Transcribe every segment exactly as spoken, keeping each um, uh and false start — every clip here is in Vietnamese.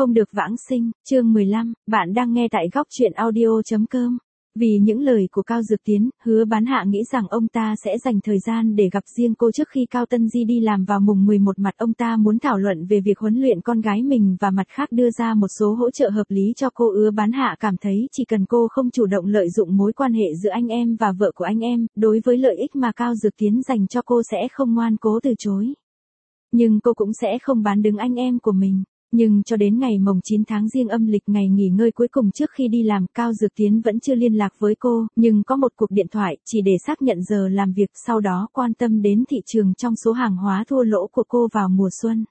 Không được vãng sinh, chương mười lăm, bạn đang nghe tại góc truyện audio chấm com. Vì những lời của Cao Dược Tiến, Hứa Bán Hạ nghĩ rằng ông ta sẽ dành thời gian để gặp riêng cô trước khi Cao Tân Di đi làm vào mùng mười một, mặt ông ta muốn thảo luận về việc huấn luyện con gái mình và mặt khác đưa ra một số hỗ trợ hợp lý cho cô. Hứa Bán Hạ cảm thấy chỉ cần cô không chủ động lợi dụng mối quan hệ giữa anh em và vợ của anh em, đối với lợi ích mà Cao Dược Tiến dành cho cô sẽ không ngoan cố từ chối. Nhưng cô cũng sẽ không bán đứng anh em của mình. Nhưng cho đến ngày mồng chín tháng Giêng âm lịch, ngày nghỉ ngơi cuối cùng trước khi đi làm, Cao Dược Tiến vẫn chưa liên lạc với cô, nhưng có một cuộc điện thoại, chỉ để xác nhận giờ làm việc, sau đó quan tâm đến thị trường trong số hàng hóa thua lỗ của cô vào mùa xuân.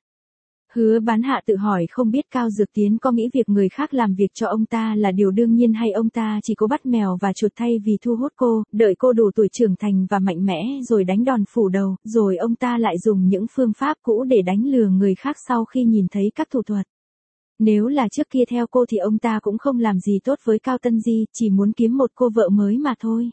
Hứa Bán Hạ tự hỏi không biết Cao Dược Tiến có nghĩ việc người khác làm việc cho ông ta là điều đương nhiên, hay ông ta chỉ cố bắt mèo và chuột thay vì thu hút cô, đợi cô đủ tuổi trưởng thành và mạnh mẽ rồi đánh đòn phủ đầu, rồi ông ta lại dùng những phương pháp cũ để đánh lừa người khác sau khi nhìn thấy các thủ thuật. Nếu là trước kia theo cô thì ông ta cũng không làm gì tốt với Cao Tân Di, chỉ muốn kiếm một cô vợ mới mà thôi.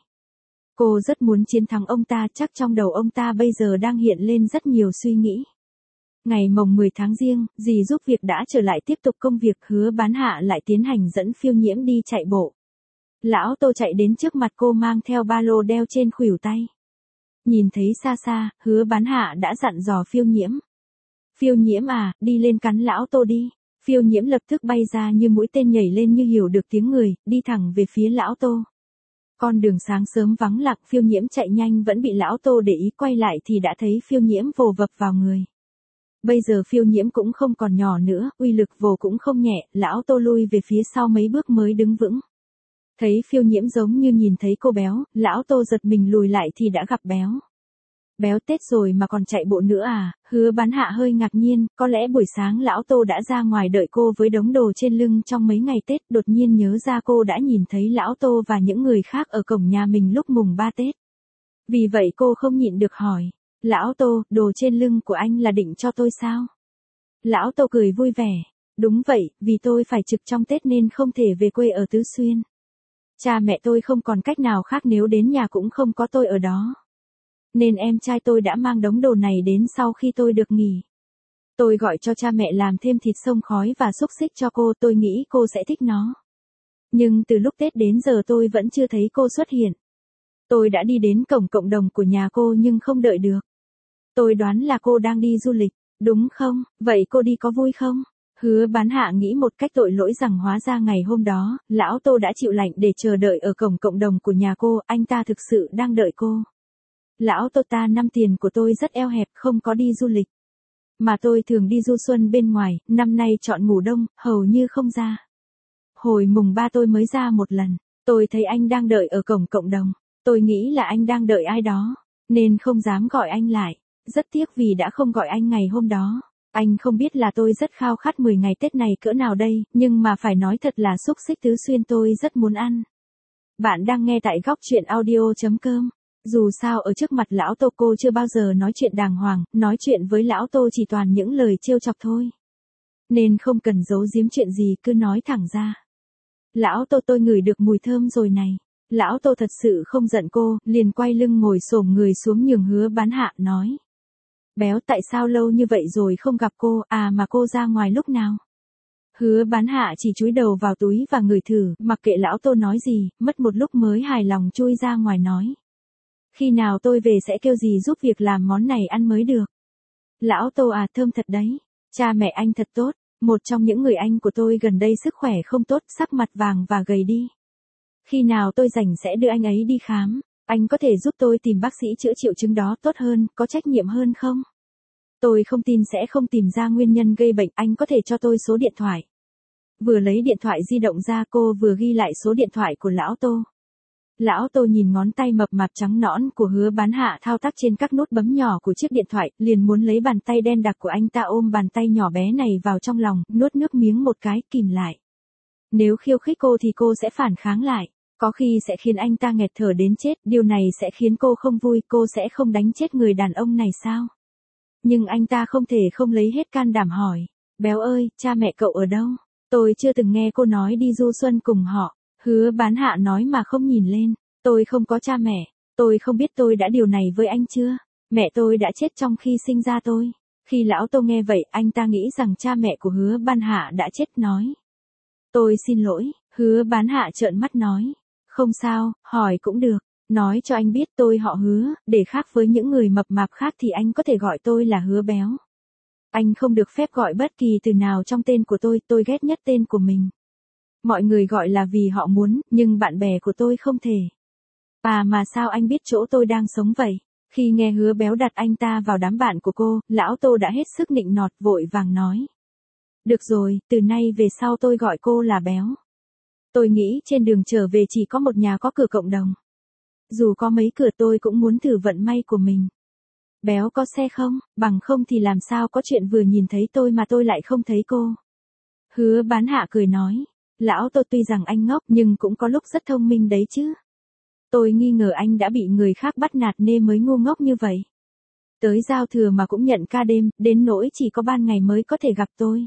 Cô rất muốn chiến thắng ông ta, chắc trong đầu ông ta bây giờ đang hiện lên rất nhiều suy nghĩ. Ngày mồng mười tháng Giêng, dì giúp việc đã trở lại tiếp tục công việc. Hứa Bán Hạ lại tiến hành dẫn Phiêu Nhiễm đi chạy bộ. Lão Tô chạy đến trước mặt cô mang theo ba lô đeo trên khuỷu tay. Nhìn thấy xa xa, Hứa Bán Hạ đã dặn dò Phiêu Nhiễm. Phiêu Nhiễm à, đi lên cắn Lão Tô đi. Phiêu Nhiễm lập tức bay ra như mũi tên nhảy lên như hiểu được tiếng người, đi thẳng về phía Lão Tô. Con đường sáng sớm vắng lặng, Phiêu Nhiễm chạy nhanh vẫn bị Lão Tô để ý, quay lại thì đã thấy Phiêu Nhiễm vồ vập vào người. Bây giờ Phiêu Nhiễm cũng không còn nhỏ nữa, uy lực vồ cũng không nhẹ, Lão Tô lui về phía sau mấy bước mới đứng vững. Thấy Phiêu Nhiễm giống như nhìn thấy cô béo, Lão Tô giật mình lùi lại thì đã gặp béo. Béo Tết rồi mà còn chạy bộ nữa à? Hứa Bán Hạ hơi ngạc nhiên, có lẽ buổi sáng Lão Tô đã ra ngoài đợi cô với đống đồ trên lưng trong mấy ngày Tết, đột nhiên nhớ ra cô đã nhìn thấy Lão Tô và những người khác ở cổng nhà mình lúc mùng ba Tết. Vì vậy cô không nhịn được hỏi. Lão Tô, đồ trên lưng của anh là định cho tôi sao? Lão Tô cười vui vẻ. Đúng vậy, vì tôi phải trực trong Tết nên không thể về quê ở Tứ Xuyên. Cha mẹ tôi không còn cách nào khác, nếu đến nhà cũng không có tôi ở đó. Nên em trai tôi đã mang đống đồ này đến sau khi tôi được nghỉ. Tôi gọi cho cha mẹ làm thêm thịt xông khói và xúc xích cho cô, tôi nghĩ cô sẽ thích nó. Nhưng từ lúc Tết đến giờ tôi vẫn chưa thấy cô xuất hiện. Tôi đã đi đến cổng cộng đồng của nhà cô nhưng không đợi được. Tôi đoán là cô đang đi du lịch, đúng không? Vậy cô đi có vui không? Hứa Bán Hạ nghĩ một cách tội lỗi rằng hóa ra ngày hôm đó, Lão Tô đã chịu lạnh để chờ đợi ở cổng cộng đồng của nhà cô, anh ta thực sự đang đợi cô. Lão Tô, ta năm tiền của tôi rất eo hẹp, không có đi du lịch. Mà tôi thường đi du xuân bên ngoài, năm nay chọn ngủ đông, hầu như không ra. Hồi mùng ba tôi mới ra một lần, tôi thấy anh đang đợi ở cổng cộng đồng. Tôi nghĩ là anh đang đợi ai đó, nên không dám gọi anh lại. Rất tiếc vì đã không gọi anh ngày hôm đó. Anh không biết là tôi rất khao khát mười ngày Tết này cỡ nào đây, nhưng mà phải nói thật là xúc xích Tứ Xuyên tôi rất muốn ăn. Bạn đang nghe tại góc truyện audio chấm com. Dù sao ở trước mặt Lão Tô cô chưa bao giờ nói chuyện đàng hoàng, nói chuyện với Lão Tô chỉ toàn những lời trêu chọc thôi. Nên không cần giấu giếm chuyện gì, cứ nói thẳng ra. Lão Tô, tôi ngửi được mùi thơm rồi này. Lão Tô thật sự không giận cô, liền quay lưng ngồi xổm người xuống nhường Hứa Bán Hạ, nói. Béo, tại sao lâu như vậy rồi không gặp cô, à mà cô ra ngoài lúc nào? Hứa Bán Hạ chỉ chúi đầu vào túi và ngửi thử, mặc kệ Lão Tô nói gì, mất một lúc mới hài lòng chui ra ngoài nói. Khi nào tôi về sẽ kêu dì giúp việc làm món này ăn mới được. Lão Tô à, thơm thật đấy. Cha mẹ anh thật tốt, một trong những người anh của tôi gần đây sức khỏe không tốt, sắc mặt vàng và gầy đi. Khi nào tôi rảnh sẽ đưa anh ấy đi khám. Anh có thể giúp tôi tìm bác sĩ chữa triệu chứng đó tốt hơn, có trách nhiệm hơn không? Tôi không tin sẽ không tìm ra nguyên nhân gây bệnh, anh có thể cho tôi số điện thoại. Vừa lấy điện thoại di động ra, cô vừa ghi lại số điện thoại của Lão Tô. Lão Tô nhìn ngón tay mập mạp trắng nõn của Hứa Bán Hạ thao tác trên các nút bấm nhỏ của chiếc điện thoại, liền muốn lấy bàn tay đen đặc của anh ta ôm bàn tay nhỏ bé này vào trong lòng, nuốt nước miếng một cái, kìm lại. Nếu khiêu khích cô thì cô sẽ phản kháng lại. Có khi sẽ khiến anh ta nghẹt thở đến chết, điều này sẽ khiến cô không vui, cô sẽ không đánh chết người đàn ông này sao? Nhưng anh ta không thể không lấy hết can đảm hỏi. Béo ơi, cha mẹ cậu ở đâu? Tôi chưa từng nghe cô nói đi du xuân cùng họ. Hứa Bán Hạ nói mà không nhìn lên. Tôi không có cha mẹ. Tôi không biết tôi đã điều này với anh chưa? Mẹ tôi đã chết trong khi sinh ra tôi. Khi lão Tô nghe vậy, anh ta nghĩ rằng cha mẹ của Hứa Bán Hạ đã chết, nói. Tôi xin lỗi. Hứa Bán Hạ trợn mắt nói. Không sao, hỏi cũng được. Nói cho anh biết tôi họ Hứa, để khác với những người mập mạp khác thì anh có thể gọi tôi là Hứa Béo. Anh không được phép gọi bất kỳ từ nào trong tên của tôi, tôi ghét nhất tên của mình. Mọi người gọi là vì họ muốn, nhưng bạn bè của tôi không thể. À mà sao anh biết chỗ tôi đang sống vậy? Khi nghe Hứa Béo đặt anh ta vào đám bạn của cô, lão Tô đã hết sức nịnh nọt, vội vàng nói. Được rồi, từ nay về sau tôi gọi cô là Béo. Tôi nghĩ trên đường trở về chỉ có một nhà có cửa cộng đồng. Dù có mấy cửa tôi cũng muốn thử vận may của mình. Béo có xe không? Bằng không thì làm sao có chuyện vừa nhìn thấy tôi mà tôi lại không thấy cô. Hứa Bán Hạ cười nói. Lão Tô tuy rằng anh ngốc nhưng cũng có lúc rất thông minh đấy chứ. Tôi nghi ngờ anh đã bị người khác bắt nạt nên mới ngu ngốc như vậy. Tới giao thừa mà cũng nhận ca đêm, đến nỗi chỉ có ban ngày mới có thể gặp tôi.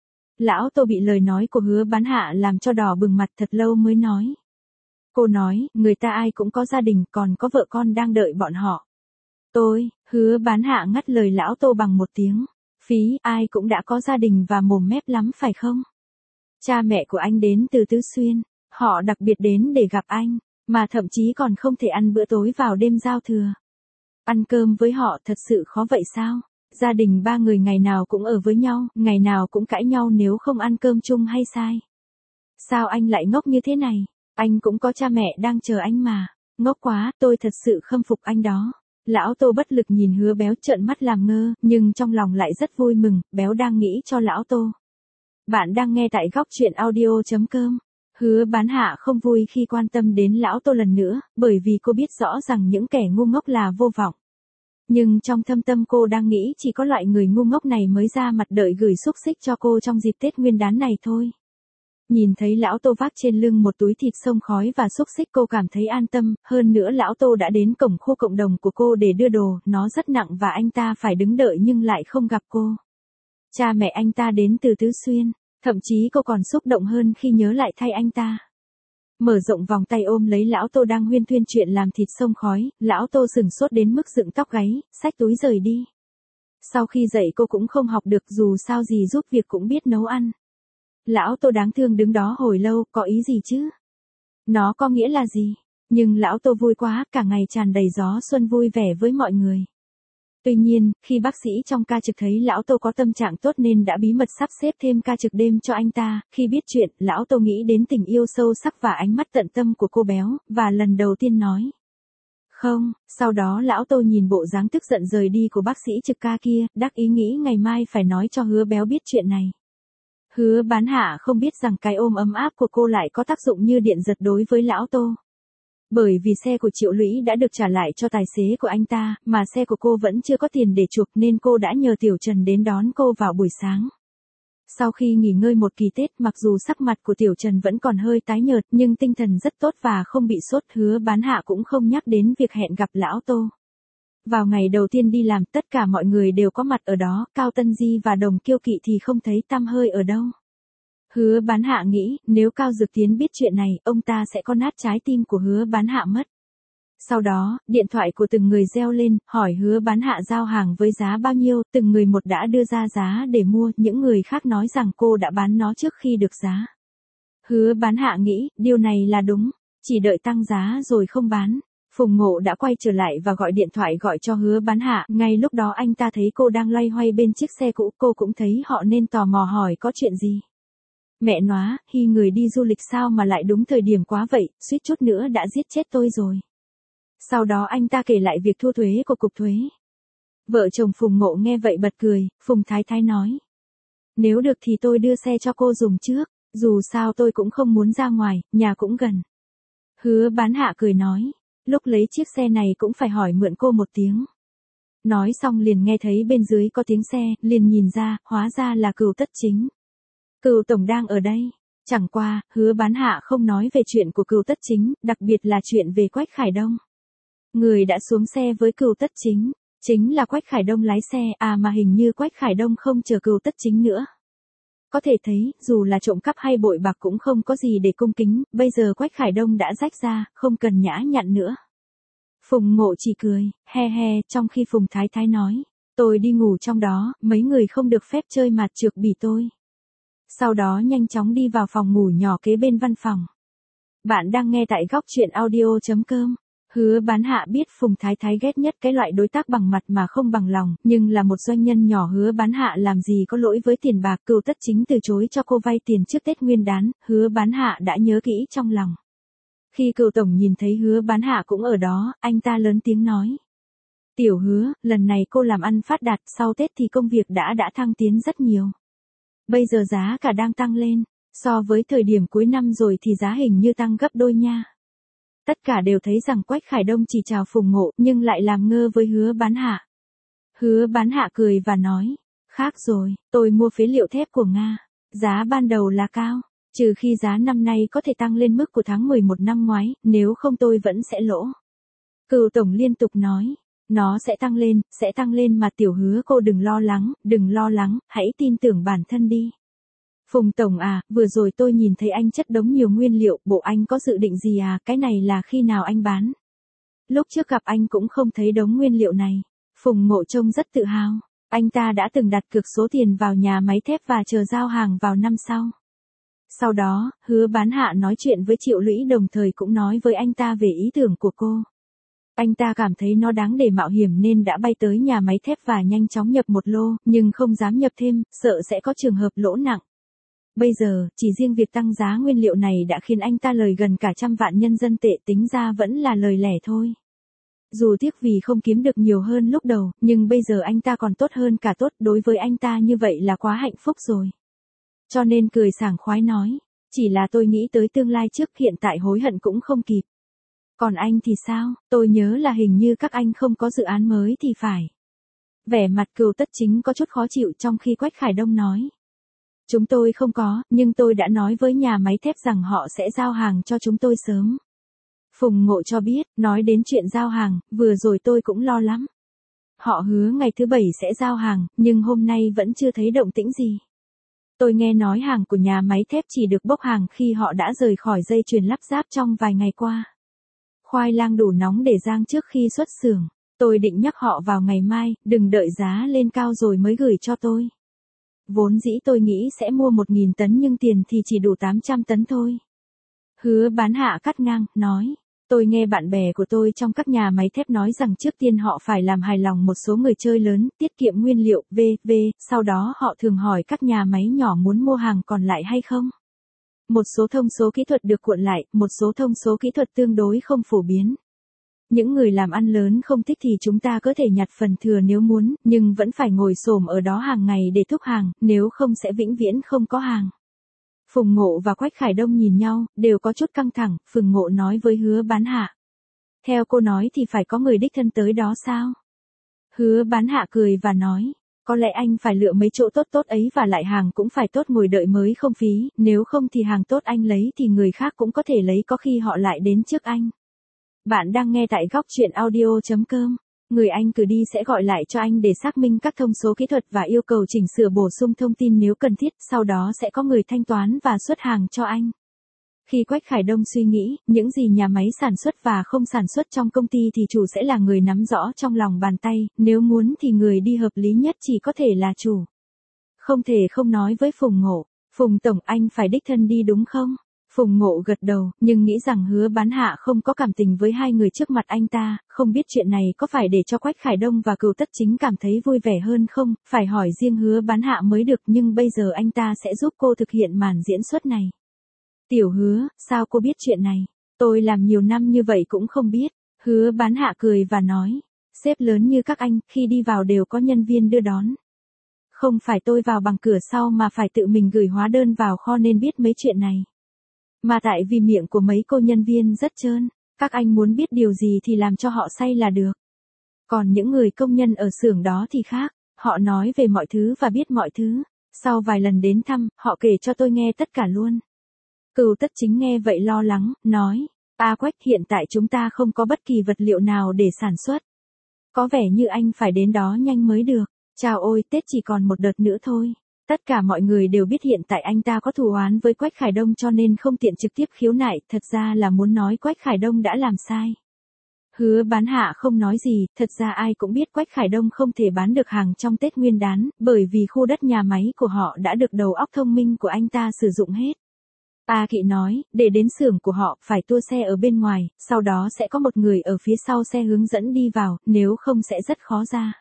Lão Tô bị lời nói của Hứa Bán Hạ làm cho đỏ bừng mặt, thật lâu mới nói. Cô nói, người ta ai cũng có gia đình, còn có vợ con đang đợi bọn họ. Tôi, Hứa Bán Hạ ngắt lời lão Tô bằng một tiếng. Phí, ai cũng đã có gia đình và mồm mép lắm phải không? Cha mẹ của anh đến từ Tứ Xuyên, họ đặc biệt đến để gặp anh, mà thậm chí còn không thể ăn bữa tối vào đêm giao thừa. Ăn cơm với họ thật sự khó vậy sao? Gia đình ba người ngày nào cũng ở với nhau, ngày nào cũng cãi nhau nếu không ăn cơm chung hay sai? Sao anh lại ngốc như thế này? Anh cũng có cha mẹ đang chờ anh mà. Ngốc quá, tôi thật sự khâm phục anh đó. Lão Tô bất lực nhìn Hứa Béo trợn mắt làm ngơ, nhưng trong lòng lại rất vui mừng, Béo đang nghĩ cho lão Tô. Bạn đang nghe tại góc truyện audio chấm com. Hứa Bán Hạ không vui khi quan tâm đến lão Tô lần nữa, bởi vì cô biết rõ rằng những kẻ ngu ngốc là vô vọng. Nhưng trong thâm tâm cô đang nghĩ chỉ có loại người ngu ngốc này mới ra mặt đợi gửi xúc xích cho cô trong dịp Tết Nguyên đán này thôi. Nhìn thấy lão Tô vác trên lưng một túi thịt xông khói và xúc xích, cô cảm thấy an tâm, hơn nữa lão Tô đã đến cổng khu cộng đồng của cô để đưa đồ, nó rất nặng và anh ta phải đứng đợi nhưng lại không gặp cô. Cha mẹ anh ta đến từ Tứ Xuyên, thậm chí cô còn xúc động hơn khi nhớ lại thay anh ta. Mở rộng vòng tay ôm lấy lão Tô đang huyên thuyên chuyện làm thịt xông khói, lão Tô sừng sốt đến mức dựng tóc gáy, xách túi rời đi. Sau khi dậy cô cũng không học được, dù sao gì giúp việc cũng biết nấu ăn. Lão Tô đáng thương đứng đó hồi lâu, có ý gì chứ? Nó có nghĩa là gì? Nhưng lão Tô vui quá, cả ngày tràn đầy gió xuân vui vẻ với mọi người. Tuy nhiên, khi bác sĩ trong ca trực thấy lão Tô có tâm trạng tốt nên đã bí mật sắp xếp thêm ca trực đêm cho anh ta, khi biết chuyện, lão Tô nghĩ đến tình yêu sâu sắc và ánh mắt tận tâm của cô Béo, và lần đầu tiên nói. Không, sau đó lão Tô nhìn bộ dáng tức giận rời đi của bác sĩ trực ca kia, đắc ý nghĩ ngày mai phải nói cho Hứa Béo biết chuyện này. Hứa Bán Hạ không biết rằng cái ôm ấm áp của cô lại có tác dụng như điện giật đối với lão Tô. Bởi vì xe của Triệu Lũy đã được trả lại cho tài xế của anh ta, mà xe của cô vẫn chưa có tiền để chuộc nên cô đã nhờ Tiểu Trần đến đón cô vào buổi sáng. Sau khi nghỉ ngơi một kỳ Tết, mặc dù sắc mặt của Tiểu Trần vẫn còn hơi tái nhợt nhưng tinh thần rất tốt và không bị sốt, Hứa Bán Hạ cũng không nhắc đến việc hẹn gặp lão Tô. Vào ngày đầu tiên đi làm, tất cả mọi người đều có mặt ở đó, Cao Tân Di và Đồng Kiêu Kỵ thì không thấy tăm hơi ở đâu. Hứa Bán Hạ nghĩ, nếu Cao Dược Tiến biết chuyện này, ông ta sẽ có nát trái tim của Hứa Bán Hạ mất. Sau đó, điện thoại của từng người reo lên, hỏi Hứa Bán Hạ giao hàng với giá bao nhiêu, từng người một đã đưa ra giá để mua, những người khác nói rằng cô đã bán nó trước khi được giá. Hứa Bán Hạ nghĩ, điều này là đúng, chỉ đợi tăng giá rồi không bán. Phùng Ngộ đã quay trở lại và gọi điện thoại gọi cho Hứa Bán Hạ, ngay lúc đó anh ta thấy cô đang loay hoay bên chiếc xe cũ, cô cũng thấy họ nên tò mò hỏi có chuyện gì. Mẹ nóa, Hy người đi du lịch sao mà lại đúng thời điểm quá vậy, suýt chút nữa đã giết chết tôi rồi. Sau đó anh ta kể lại việc thu thuế của cục thuế. Vợ chồng Phùng Ngộ nghe vậy bật cười, Phùng Thái Thái nói. Nếu được thì tôi đưa xe cho cô dùng trước, dù sao tôi cũng không muốn ra ngoài, nhà cũng gần. Hứa Bán Hạ cười nói, lúc lấy chiếc xe này cũng phải hỏi mượn cô một tiếng. Nói xong liền nghe thấy bên dưới có tiếng xe, liền nhìn ra, hóa ra là Cửu Tất Chính. Cửu tổng đang ở đây. Chẳng qua, Hứa Bán Hạ không nói về chuyện của Cửu Tất Chính, đặc biệt là chuyện về Quách Khải Đông. Người đã xuống xe với Cửu Tất Chính, chính là Quách Khải Đông lái xe, à mà hình như Quách Khải Đông không chờ Cửu Tất Chính nữa. Có thể thấy, dù là trộm cắp hay bội bạc cũng không có gì để cung kính, bây giờ Quách Khải Đông đã rách ra, không cần nhã nhặn nữa. Phùng Ngộ chỉ cười, he he, trong khi Phùng Thái Thái nói, Tôi đi ngủ trong đó, mấy người không được phép chơi mạt trược bỉ tôi. Sau đó nhanh chóng đi vào phòng ngủ nhỏ kế bên văn phòng. Bạn đang nghe tại góc chuyện audio.com. Hứa Bán Hạ biết Phùng Thái Thái ghét nhất cái loại đối tác bằng mặt mà không bằng lòng, nhưng là một doanh nhân nhỏ Hứa Bán Hạ làm gì có lỗi với tiền bạc. Cựu Tất Chính từ chối cho cô vay tiền trước Tết Nguyên Đán, Hứa Bán Hạ đã nhớ kỹ trong lòng. Khi Cựu Tổng nhìn thấy Hứa Bán Hạ cũng ở đó, anh ta lớn tiếng nói. Tiểu Hứa, lần này cô làm ăn phát đạt, sau Tết thì công việc đã đã thăng tiến rất nhiều. Bây giờ giá cả đang tăng lên, so với thời điểm cuối năm rồi thì giá hình như tăng gấp đôi nha. Tất cả đều thấy rằng Quách Khải Đông chỉ chào Phùng Ngộ nhưng lại làm ngơ với Hứa Bán Hạ. Hứa Bán Hạ cười và nói, khác rồi, tôi mua phế liệu thép của Nga, giá ban đầu là cao, trừ khi giá năm nay có thể tăng lên mức của tháng mười một năm ngoái, nếu không tôi vẫn sẽ lỗ. Cựu Tổng liên tục nói, nó sẽ tăng lên, sẽ tăng lên mà Tiểu Hứa cô đừng lo lắng, đừng lo lắng, hãy tin tưởng bản thân đi. Phùng Tổng à, vừa rồi tôi nhìn thấy anh chất đống nhiều nguyên liệu, bộ anh có dự định gì à, cái này là khi nào anh bán? Lúc trước gặp anh cũng không thấy đống nguyên liệu này. Phùng Ngộ trông rất tự hào, anh ta đã từng đặt cược số tiền vào nhà máy thép và chờ giao hàng vào năm sau. Sau đó, Hứa Bán Hạ nói chuyện với Triệu Lũy đồng thời cũng nói với anh ta về ý tưởng của cô. Anh ta cảm thấy nó đáng để mạo hiểm nên đã bay tới nhà máy thép và nhanh chóng nhập một lô, nhưng không dám nhập thêm, sợ sẽ có trường hợp lỗ nặng. Bây giờ, chỉ riêng việc tăng giá nguyên liệu này đã khiến anh ta lời gần cả trăm vạn nhân dân tệ, tính ra vẫn là lời lẻ thôi. Dù tiếc vì không kiếm được nhiều hơn lúc đầu, nhưng bây giờ anh ta còn tốt hơn cả tốt, đối với anh ta như vậy là quá hạnh phúc rồi. Cho nên cười sảng khoái nói, chỉ là tôi nghĩ tới tương lai trước, hiện tại hối hận cũng không kịp. Còn anh thì sao, tôi nhớ là hình như các anh không có dự án mới thì phải. Vẻ mặt Cựu Tất Chính có chút khó chịu trong khi Quách Khải Đông nói. Chúng tôi không có, nhưng tôi đã nói với nhà máy thép rằng họ sẽ giao hàng cho chúng tôi sớm. Phùng Ngộ cho biết, nói đến chuyện giao hàng, vừa rồi tôi cũng lo lắm. Họ hứa ngày thứ bảy sẽ giao hàng, nhưng hôm nay vẫn chưa thấy động tĩnh gì. Tôi nghe nói hàng của nhà máy thép chỉ được bốc hàng khi họ đã rời khỏi dây chuyền lắp ráp trong vài ngày qua. Khoai lang đủ nóng để rang trước khi xuất xưởng. Tôi định nhắc họ vào ngày mai, đừng đợi giá lên cao rồi mới gửi cho tôi. Vốn dĩ tôi nghĩ sẽ mua một nghìn tấn nhưng tiền thì chỉ đủ tám trăm tấn thôi. Hứa Bán Hạ cắt ngang, nói. Tôi nghe bạn bè của tôi trong các nhà máy thép nói rằng trước tiên họ phải làm hài lòng một số người chơi lớn, tiết kiệm nguyên liệu, vân vân, sau đó họ thường hỏi các nhà máy nhỏ muốn mua hàng còn lại hay không. Một số thông số kỹ thuật được cuộn lại, một số thông số kỹ thuật tương đối không phổ biến. Những người làm ăn lớn không thích thì chúng ta có thể nhặt phần thừa nếu muốn, nhưng vẫn phải ngồi xổm ở đó hàng ngày để thúc hàng, nếu không sẽ vĩnh viễn không có hàng. Phùng Ngộ và Quách Khải Đông nhìn nhau, đều có chút căng thẳng. Phùng Ngộ nói với Hứa Bán Hạ. Theo cô nói thì phải có người đích thân tới đó sao? Hứa Bán Hạ cười và nói. Có lẽ anh phải lựa mấy chỗ tốt tốt ấy và lại hàng cũng phải tốt, ngồi đợi mới không phí, nếu không thì hàng tốt anh lấy thì người khác cũng có thể lấy, có khi họ lại đến trước anh. Bạn đang nghe tại góc chuyện audio.com. Người anh cử đi sẽ gọi lại cho anh để xác minh các thông số kỹ thuật và yêu cầu chỉnh sửa bổ sung thông tin nếu cần thiết, sau đó sẽ có người thanh toán và xuất hàng cho anh. Khi Quách Khải Đông suy nghĩ, những gì nhà máy sản xuất và không sản xuất trong công ty thì chủ sẽ là người nắm rõ trong lòng bàn tay, nếu muốn thì người đi hợp lý nhất chỉ có thể là chủ. Không thể không nói với Phùng Ngộ, Phùng Tổng anh phải đích thân đi đúng không? Phùng Ngộ gật đầu, nhưng nghĩ rằng Hứa Bán Hạ không có cảm tình với hai người trước mặt anh ta, không biết chuyện này có phải để cho Quách Khải Đông và Cựu Tất Chính cảm thấy vui vẻ hơn không, phải hỏi riêng Hứa Bán Hạ mới được, nhưng bây giờ anh ta sẽ giúp cô thực hiện màn diễn xuất này. Tiểu Hứa, sao cô biết chuyện này? Tôi làm nhiều năm như vậy cũng không biết. Hứa Bán Hạ cười và nói, sếp lớn như các anh, khi đi vào đều có nhân viên đưa đón. Không phải tôi vào bằng cửa sau mà phải tự mình gửi hóa đơn vào kho nên biết mấy chuyện này. Mà tại vì miệng của mấy cô nhân viên rất trơn, các anh muốn biết điều gì thì làm cho họ say là được. Còn những người công nhân ở xưởng đó thì khác, họ nói về mọi thứ và biết mọi thứ. Sau vài lần đến thăm, họ kể cho tôi nghe tất cả luôn. Cựu Tất Chính nghe vậy lo lắng, nói, A Quách, hiện tại chúng ta không có bất kỳ vật liệu nào để sản xuất. Có vẻ như anh phải đến đó nhanh mới được. Chào ôi, Tết chỉ còn một đợt nữa thôi. Tất cả mọi người đều biết hiện tại anh ta có thù oán với Quách Khải Đông cho nên không tiện trực tiếp khiếu nại, thật ra là muốn nói Quách Khải Đông đã làm sai. Hứa Bán Hạ không nói gì, thật ra ai cũng biết Quách Khải Đông không thể bán được hàng trong Tết Nguyên đán, bởi vì khu đất nhà máy của họ đã được đầu óc thông minh của anh ta sử dụng hết. A Kỵ nói, để đến xưởng của họ, phải tour xe ở bên ngoài, sau đó sẽ có một người ở phía sau xe hướng dẫn đi vào, nếu không sẽ rất khó ra.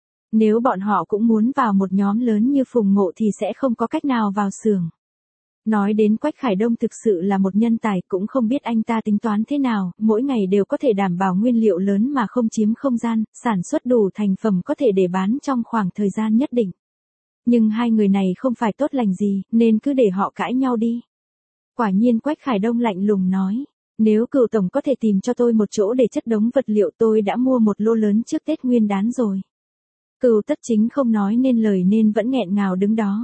Nếu bọn họ cũng muốn vào một nhóm lớn như Phùng Ngộ thì sẽ không có cách nào vào xưởng. Nói đến Quách Khải Đông thực sự là một nhân tài, cũng không biết anh ta tính toán thế nào, mỗi ngày đều có thể đảm bảo nguyên liệu lớn mà không chiếm không gian, sản xuất đủ thành phẩm có thể để bán trong khoảng thời gian nhất định. Nhưng hai người này không phải tốt lành gì, nên cứ để họ cãi nhau đi. Quả nhiên Quách Khải Đông lạnh lùng nói, nếu Cửu tổng có thể tìm cho tôi một chỗ để chất đống vật liệu, tôi đã mua một lô lớn trước Tết Nguyên đán rồi. Cửu Tất Chính không nói nên lời nên vẫn nghẹn ngào đứng đó.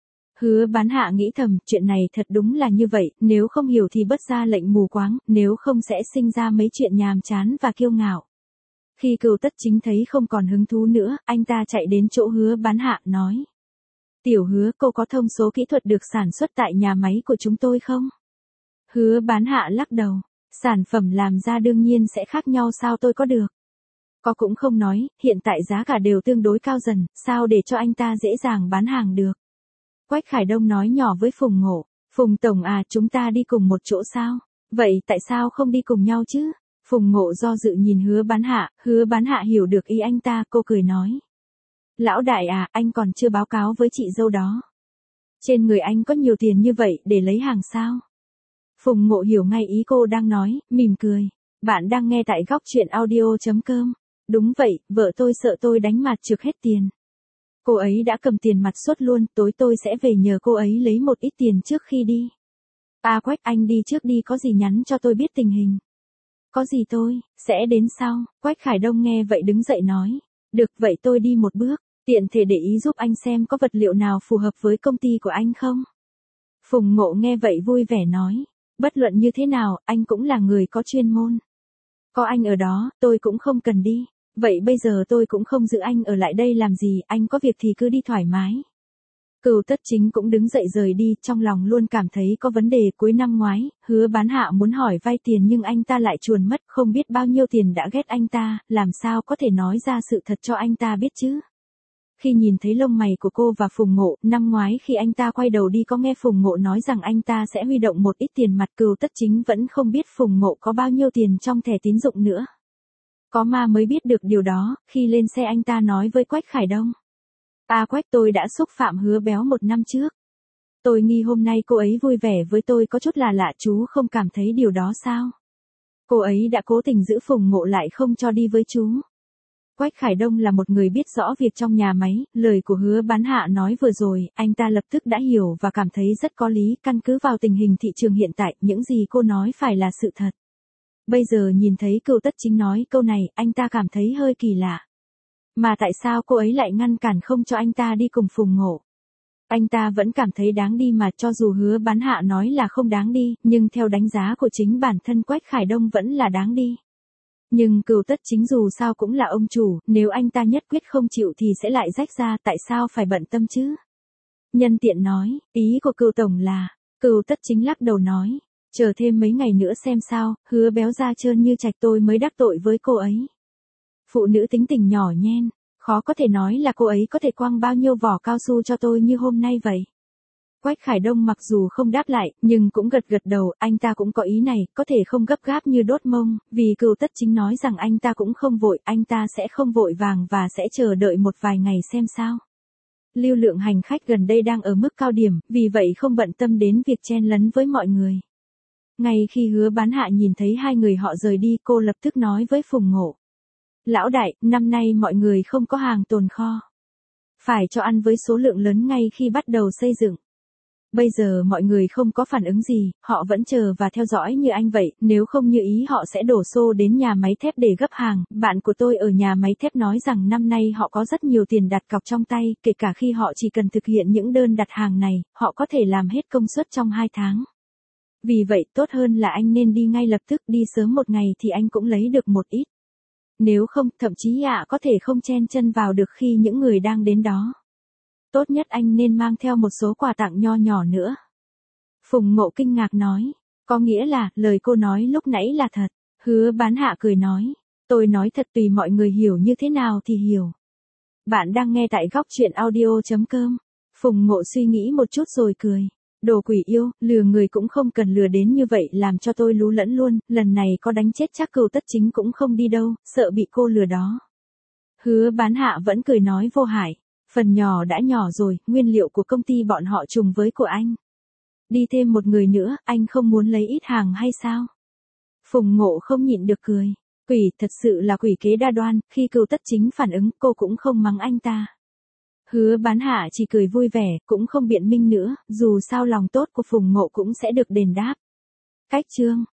Hứa Bán Hạ nghĩ thầm, chuyện này thật đúng là như vậy, nếu không hiểu thì bất ra lệnh mù quáng, nếu không sẽ sinh ra mấy chuyện nhàm chán và kiêu ngạo. Khi Cửu Tất Chính thấy không còn hứng thú nữa, anh ta chạy đến chỗ Hứa Bán Hạ, nói. Tiểu Hứa, cô có thông số kỹ thuật được sản xuất tại nhà máy của chúng tôi không? Hứa Bán Hạ lắc đầu, sản phẩm làm ra đương nhiên sẽ khác nhau, sao tôi có được? Có cũng không nói, hiện tại giá cả đều tương đối cao dần, sao để cho anh ta dễ dàng bán hàng được? Quách Khải Đông nói nhỏ với Phùng Ngộ, Phùng tổng à, chúng ta đi cùng một chỗ sao? Vậy tại sao không đi cùng nhau chứ? Phùng Ngộ do dự nhìn Hứa Bán Hạ, Hứa Bán Hạ hiểu được ý anh ta, cô cười nói. Lão đại à, anh còn chưa báo cáo với chị dâu đó. Trên người anh có nhiều tiền như vậy để lấy hàng sao? Phùng Ngộ hiểu ngay ý cô đang nói, mỉm cười. Bạn đang nghe tại góc truyện audio chấm com. Đúng vậy, vợ tôi sợ tôi đánh mặt trượt hết tiền. Cô ấy đã cầm tiền mặt suốt luôn, tối tôi sẽ về nhờ cô ấy lấy một ít tiền trước khi đi. À Quách, anh đi trước đi, có gì nhắn cho tôi biết tình hình. Có gì tôi, sẽ đến sau. Quách Khải Đông nghe vậy đứng dậy nói. Được, vậy tôi đi một bước, tiện thể để ý giúp anh xem có vật liệu nào phù hợp với công ty của anh không. Phùng Ngộ nghe vậy vui vẻ nói. Bất luận như thế nào, anh cũng là người có chuyên môn. Có anh ở đó, tôi cũng không cần đi. Vậy bây giờ tôi cũng không giữ anh ở lại đây làm gì, anh có việc thì cứ đi thoải mái. Cửu Tất Chính cũng đứng dậy rời đi, trong lòng luôn cảm thấy có vấn đề. Cuối năm ngoái, Hứa Bán Hạ muốn hỏi vay tiền nhưng anh ta lại chuồn mất, không biết bao nhiêu tiền đã ghét anh ta, làm sao có thể nói ra sự thật cho anh ta biết chứ. Khi nhìn thấy lông mày của cô và Phùng Ngộ, năm ngoái khi anh ta quay đầu đi có nghe Phùng Ngộ nói rằng anh ta sẽ huy động một ít tiền mặt, Cửu Tất Chính vẫn không biết Phùng Ngộ có bao nhiêu tiền trong thẻ tín dụng nữa. Có ma mới biết được điều đó, khi lên xe anh ta nói với Quách Khải Đông. À Quách, tôi đã xúc phạm Hứa Béo một năm trước. Tôi nghi hôm nay cô ấy vui vẻ với tôi có chút là lạ, chú không cảm thấy điều đó sao? Cô ấy đã cố tình giữ Phùng Ngộ lại không cho đi với chú. Quách Khải Đông là một người biết rõ việc trong nhà máy, lời của Hứa Bán Hạ nói vừa rồi, anh ta lập tức đã hiểu và cảm thấy rất có lý, căn cứ vào tình hình thị trường hiện tại, những gì cô nói phải là sự thật. Bây giờ nhìn thấy Cửu Tất Chính nói câu này, anh ta cảm thấy hơi kỳ lạ. Mà tại sao cô ấy lại ngăn cản không cho anh ta đi cùng Phùng Ngộ? Anh ta vẫn cảm thấy đáng đi mà, cho dù Hứa Bán Hạ nói là không đáng đi, nhưng theo đánh giá của chính bản thân Quách Khải Đông vẫn là đáng đi. Nhưng Cửu Tất Chính dù sao cũng là ông chủ, nếu anh ta nhất quyết không chịu thì sẽ lại rách ra, tại sao phải bận tâm chứ? Nhân tiện nói, ý của Cửu tổng là, Cửu Tất Chính lắc đầu nói, chờ thêm mấy ngày nữa xem sao, Hứa Béo da trơn như trạch tôi mới đắc tội với cô ấy. Phụ nữ tính tình nhỏ nhen, khó có thể nói là cô ấy có thể quăng bao nhiêu vỏ cao su cho tôi như hôm nay vậy. Quách Khải Đông mặc dù không đáp lại, nhưng cũng gật gật đầu, anh ta cũng có ý này, có thể không gấp gáp như đốt mông, vì Cửu Tất Chính nói rằng anh ta cũng không vội, anh ta sẽ không vội vàng và sẽ chờ đợi một vài ngày xem sao. Lưu lượng hành khách gần đây đang ở mức cao điểm, vì vậy không bận tâm đến việc chen lấn với mọi người. Ngay khi Hứa Bán Hạ nhìn thấy hai người họ rời đi, cô lập tức nói với Phùng Ngộ. Lão đại, năm nay mọi người không có hàng tồn kho. Phải cho ăn với số lượng lớn ngay khi bắt đầu xây dựng. Bây giờ mọi người không có phản ứng gì, họ vẫn chờ và theo dõi như anh vậy, nếu không như ý họ sẽ đổ xô đến nhà máy thép để gấp hàng. Bạn của tôi ở nhà máy thép nói rằng năm nay họ có rất nhiều tiền đặt cọc trong tay, kể cả khi họ chỉ cần thực hiện những đơn đặt hàng này, họ có thể làm hết công suất trong hai tháng. Vì vậy tốt hơn là anh nên đi ngay lập tức, đi sớm một ngày thì anh cũng lấy được một ít. Nếu không, thậm chí ạ à, có thể không chen chân vào được khi những người đang đến đó. Tốt nhất anh nên mang theo một số quà tặng nho nhỏ nữa. Phùng Ngộ kinh ngạc nói, có nghĩa là, lời cô nói lúc nãy là thật. Hứa Bán Hạ cười nói, Tôi nói thật tùy mọi người hiểu như thế nào thì hiểu. Bạn đang nghe tại góc chuyện audio.com. Phùng Ngộ suy nghĩ một chút rồi cười. Đồ quỷ yêu, lừa người cũng không cần lừa đến như vậy làm cho tôi lú lẫn luôn, lần này có đánh chết chắc Cừu Tất Chính cũng không đi đâu, sợ bị cô lừa đó. Hứa Bán Hạ vẫn cười nói vô hại. Phần nhỏ đã nhỏ rồi, nguyên liệu của công ty bọn họ trùng với của anh. Đi thêm một người nữa, anh không muốn lấy ít hàng hay sao? Phùng Ngộ không nhịn được cười. Quỷ, thật sự là quỷ kế đa đoan, khi Cừu Tất Chính phản ứng cô cũng không mắng anh ta. Hứa Bán Hạ chỉ cười vui vẻ, cũng không biện minh nữa, dù sao lòng tốt của Phùng Ngộ cũng sẽ được đền đáp. Cách chương